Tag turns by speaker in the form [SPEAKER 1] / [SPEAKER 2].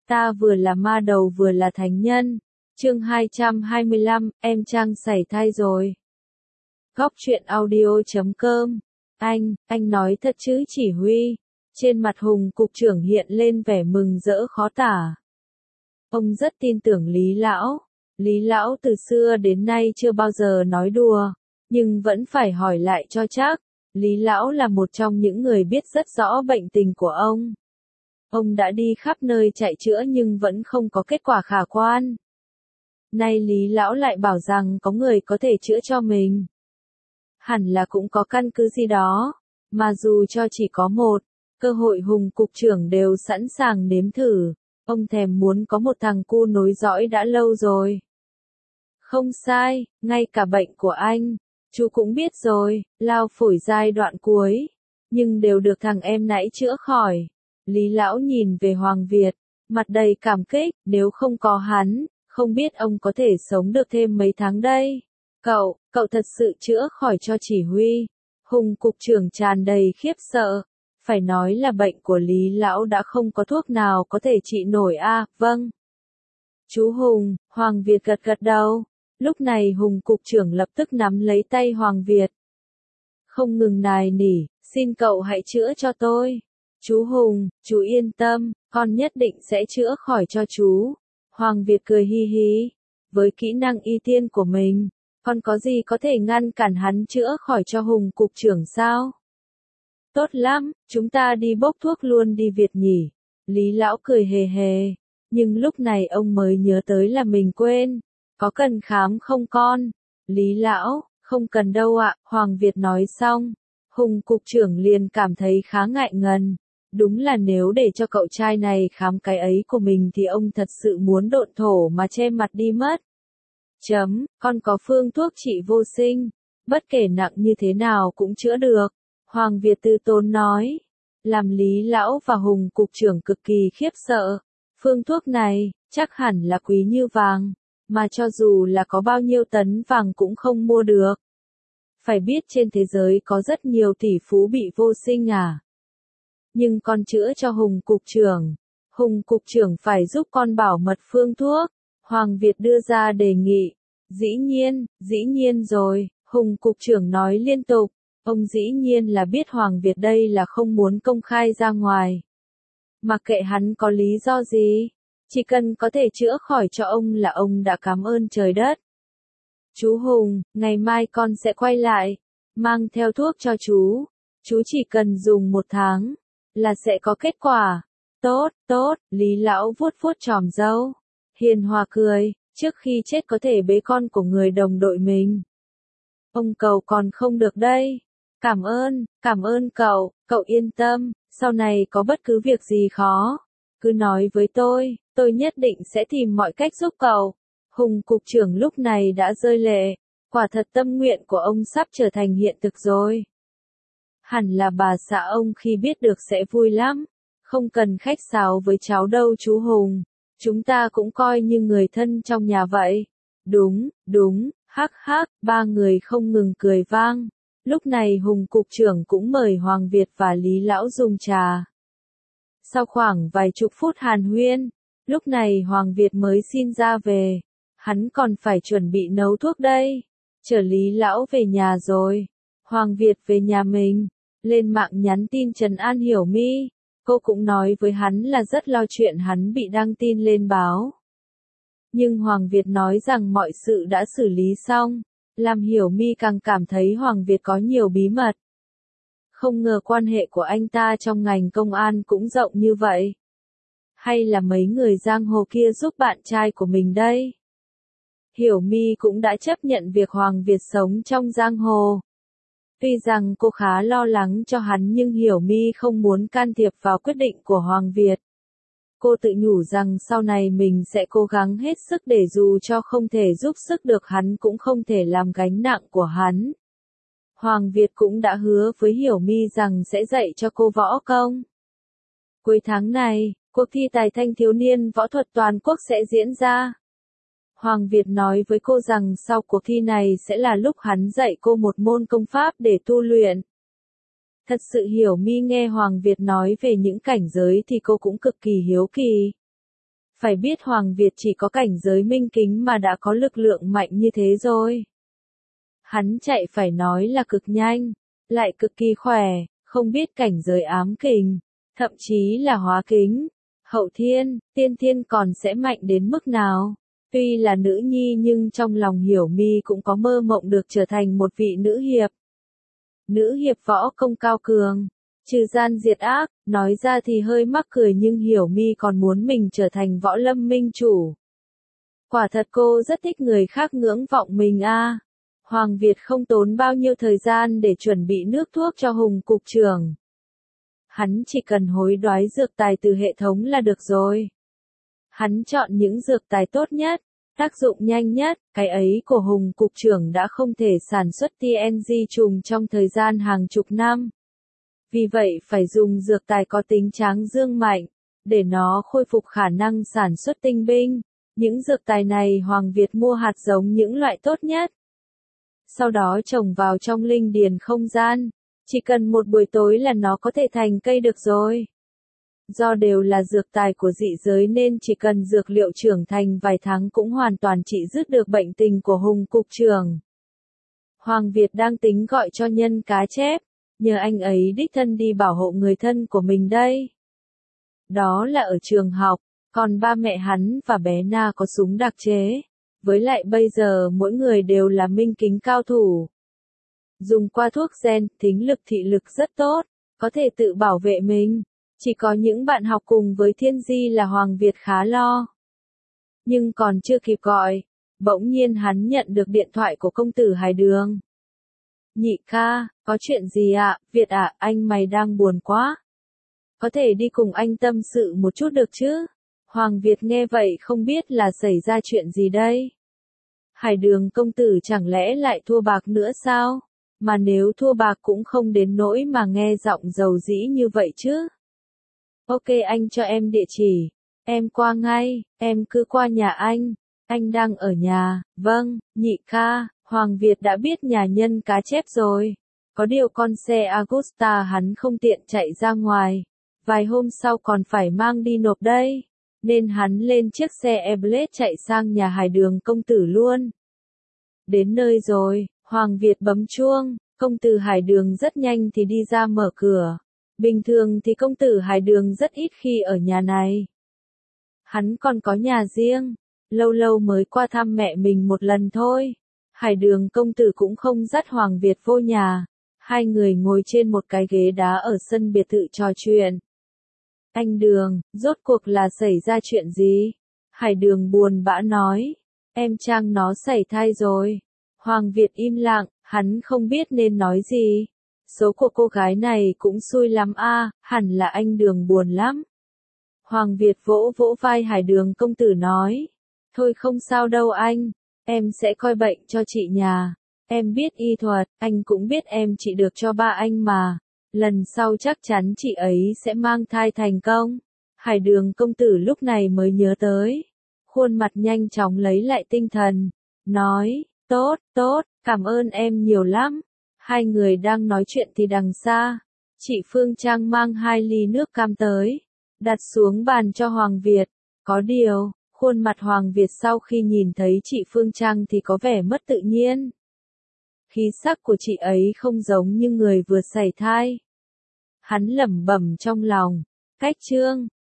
[SPEAKER 1] Ta vừa là ma đầu vừa là thánh nhân. Chương 225, em Trang sảy thai rồi. Góc truyện audio.com. Anh nói thật chứ chỉ huy. Trên mặt Hùng cục trưởng hiện lên vẻ mừng rỡ khó tả. Ông rất tin tưởng Lý Lão. Lý Lão từ xưa đến nay chưa bao giờ nói đùa, nhưng vẫn phải hỏi lại cho chắc. Lý Lão là một trong những người biết rất rõ bệnh tình của ông. Ông đã đi khắp nơi chạy chữa nhưng vẫn không có kết quả khả quan. Nay Lý Lão lại bảo rằng có người có thể chữa cho mình. Hẳn là cũng có căn cứ gì đó, mà dù cho chỉ có một, cơ hội Hùng cục trưởng đều sẵn sàng nếm thử. Ông thèm muốn có một thằng cu nối dõi đã lâu rồi. Không sai, ngay cả bệnh của anh, chú cũng biết rồi, lao phổi giai đoạn cuối, nhưng đều được thằng em nãy chữa khỏi. Lý Lão nhìn về Hoàng Việt, mặt đầy cảm kích, nếu không có hắn, không biết ông có thể sống được thêm mấy tháng đây. Cậu thật sự chữa khỏi cho chỉ huy. Hùng cục trưởng tràn đầy khiếp sợ. Phải nói là bệnh của Lý Lão đã không có thuốc nào có thể trị nổi a. Vâng. Chú Hùng, Hoàng Việt gật gật đầu. Lúc này Hùng cục trưởng lập tức nắm lấy tay Hoàng Việt. Không ngừng nài nỉ, xin cậu hãy chữa cho tôi. Chú Hùng, chú yên tâm, con nhất định sẽ chữa khỏi cho chú. Hoàng Việt cười hi hi. Với kỹ năng y tiên của mình, con có gì có thể ngăn cản hắn chữa khỏi cho Hùng cục trưởng sao? Tốt lắm, chúng ta đi bốc thuốc luôn đi Việt nhỉ. Lý Lão cười hề hề. Nhưng lúc này ông mới nhớ tới là mình quên. Có cần khám không con? Lý Lão, không cần đâu ạ. Hoàng Việt nói xong. Hùng cục trưởng liền cảm thấy khá ngại ngần. Đúng là nếu để cho cậu trai này khám cái ấy của mình thì ông thật sự muốn độn thổ mà che mặt đi mất. Con có phương thuốc trị vô sinh. Bất kể nặng như thế nào cũng chữa được. Hoàng Việt từ tốn nói. Làm Lý Lão và Hùng cục trưởng cực kỳ khiếp sợ. Phương thuốc này, chắc hẳn là quý như vàng. Mà cho dù là có bao nhiêu tấn vàng cũng không mua được. Phải biết trên thế giới có rất nhiều tỷ phú bị vô sinh à. Nhưng con chữa cho Hùng cục trưởng. Hùng cục trưởng phải giúp con bảo mật phương thuốc. Hoàng Việt đưa ra đề nghị. Dĩ nhiên rồi, Hùng cục trưởng nói liên tục. Ông dĩ nhiên là biết Hoàng Việt đây là không muốn công khai ra ngoài. Mặc kệ hắn có lý do gì, chỉ cần có thể chữa khỏi cho ông là ông đã cảm ơn trời đất. Chú Hùng, ngày mai con sẽ quay lại, mang theo thuốc cho chú. Chú chỉ cần dùng 1 tháng, là sẽ có kết quả. Tốt, Lý Lão vuốt vuốt chòm râu. Hiền hòa cười, trước khi chết có thể bế con của người đồng đội mình. Ông cầu còn không được đây. Cảm ơn cậu yên tâm, sau này có bất cứ việc gì khó, cứ nói với tôi nhất định sẽ tìm mọi cách giúp cậu. Hùng cục trưởng lúc này đã rơi lệ, quả thật tâm nguyện của ông sắp trở thành hiện thực rồi. Hẳn là bà xã ông khi biết được sẽ vui lắm, không cần khách sáo với cháu đâu chú Hùng, chúng ta cũng coi như người thân trong nhà vậy. Đúng, hắc, ba người không ngừng cười vang. Lúc này Hùng cục trưởng cũng mời Hoàng Việt và Lý Lão dùng trà. Sau khoảng vài chục phút hàn huyên, lúc này Hoàng Việt mới xin ra về. Hắn còn phải chuẩn bị nấu thuốc đây. Chở Lý Lão về nhà rồi. Hoàng Việt về nhà mình, lên mạng nhắn tin trấn an Hiểu My. Cô cũng nói với hắn là rất lo chuyện hắn bị đăng tin lên báo. Nhưng Hoàng Việt nói rằng mọi sự đã xử lý xong. Làm Hiểu My càng cảm thấy Hoàng Việt có nhiều bí mật. Không ngờ quan hệ của anh ta trong ngành công an cũng rộng như vậy. Hay là mấy người giang hồ kia giúp bạn trai của mình đây? Hiểu My cũng đã chấp nhận việc Hoàng Việt sống trong giang hồ. Tuy rằng cô khá lo lắng cho hắn nhưng Hiểu My không muốn can thiệp vào quyết định của Hoàng Việt. Cô tự nhủ rằng sau này mình sẽ cố gắng hết sức để dù cho không thể giúp sức được hắn cũng không thể làm gánh nặng của hắn. Hoàng Việt cũng đã hứa với Hiểu My rằng sẽ dạy cho cô võ công. Cuối tháng này, cuộc thi tài thanh thiếu niên võ thuật toàn quốc sẽ diễn ra. Hoàng Việt nói với cô rằng sau cuộc thi này sẽ là lúc hắn dạy cô một môn công pháp để tu luyện. Thật sự Hiểu My nghe Hoàng Việt nói về những cảnh giới thì cô cũng cực kỳ hiếu kỳ. Phải biết Hoàng Việt chỉ có cảnh giới minh kính mà đã có lực lượng mạnh như thế rồi. Hắn chạy phải nói là cực nhanh, lại cực kỳ khỏe, không biết cảnh giới ám kình, thậm chí là hóa kính, hậu thiên, tiên thiên còn sẽ mạnh đến mức nào. Tuy là nữ nhi nhưng trong lòng Hiểu Mi cũng có mơ mộng được trở thành một vị nữ hiệp. Nữ hiệp võ công cao cường, trừ gian diệt ác, nói ra thì hơi mắc cười nhưng Hiểu Mi còn muốn mình trở thành võ lâm minh chủ. Quả thật cô rất thích người khác ngưỡng vọng mình a. Hoàng Việt không tốn bao nhiêu thời gian để chuẩn bị nước thuốc cho Hùng cục trưởng. Hắn chỉ cần hối đoái dược tài từ hệ thống là được rồi. Hắn chọn những dược tài tốt nhất, tác dụng nhanh nhất, cái ấy của Hùng cục trưởng đã không thể sản xuất TNG trùng trong thời gian hàng chục năm. Vì vậy phải dùng dược tài có tính tráng dương mạnh, để nó khôi phục khả năng sản xuất tinh binh. Những dược tài này Hoàng Việt mua hạt giống những loại tốt nhất. Sau đó trồng vào trong linh điền không gian. Chỉ cần một buổi tối là nó có thể thành cây được rồi. Do đều là dược tài của dị giới nên chỉ cần dược liệu trưởng thành vài tháng cũng hoàn toàn trị dứt được bệnh tình của Hùng cục trưởng. Hoàng Việt đang tính gọi cho Nhân Cá Chép, nhờ anh ấy đích thân đi bảo hộ người thân của mình đây. Đó là ở trường học, còn ba mẹ hắn và bé Na có súng đặc chế. Với lại bây giờ mỗi người đều là minh kính cao thủ. Dùng qua thuốc gen, thính lực thị lực rất tốt, có thể tự bảo vệ mình. Chỉ có những bạn học cùng với Thiên Di là Hoàng Việt khá lo. Nhưng còn chưa kịp gọi, bỗng nhiên hắn nhận được điện thoại của công tử Hải Đường. Nhị ca, có chuyện gì ạ? Việt ạ, anh mày đang buồn quá. Có thể đi cùng anh tâm sự một chút được chứ? Hoàng Việt nghe vậy không biết là xảy ra chuyện gì đây. Hải Đường công tử chẳng lẽ lại thua bạc nữa sao? Mà nếu thua bạc cũng không đến nỗi mà nghe giọng dầu dĩ như vậy chứ. Ok anh cho em địa chỉ. Em qua ngay, em cứ qua nhà anh đang ở nhà. Vâng, nhị ca, Hoàng Việt đã biết nhà Nhân Cá Chép rồi. Có điều con xe Agusta hắn không tiện chạy ra ngoài. Vài hôm sau còn phải mang đi nộp đây. Nên hắn lên chiếc xe Airblade chạy sang nhà Hải Đường công tử luôn. Đến nơi rồi, Hoàng Việt bấm chuông, công tử Hải Đường rất nhanh thì đi ra mở cửa. Bình thường thì công tử Hải Đường rất ít khi ở nhà này. Hắn còn có nhà riêng, lâu lâu mới qua thăm mẹ mình một lần thôi. Hải Đường công tử cũng không dắt Hoàng Việt vô nhà. Hai người ngồi trên một cái ghế đá ở sân biệt thự trò chuyện. Anh Đường, rốt cuộc là xảy ra chuyện gì? Hải Đường buồn bã nói. Em Trang nó sảy thai rồi. Hoàng Việt im lặng, hắn không biết nên nói gì. Số của cô gái này cũng xui lắm a, hẳn là anh Đường buồn lắm. Hoàng Việt vỗ vỗ vai Hải Đường công tử nói. Thôi không sao đâu anh, em sẽ coi bệnh cho chị nhà. Em biết y thuật, anh cũng biết em trị được cho ba anh mà. Lần sau chắc chắn chị ấy sẽ mang thai thành công. Hải Đường công tử lúc này mới nhớ tới. Khuôn mặt nhanh chóng lấy lại tinh thần. Nói, tốt, cảm ơn em nhiều lắm. Hai người đang nói chuyện thì đằng xa. Chị Phương Trang mang 2 ly nước cam tới. Đặt xuống bàn cho Hoàng Việt. Có điều, khuôn mặt Hoàng Việt sau khi nhìn thấy chị Phương Trang thì có vẻ mất tự nhiên. Khí sắc của chị ấy không giống như người vừa sảy thai. Hắn lẩm bẩm trong lòng. Cách trương,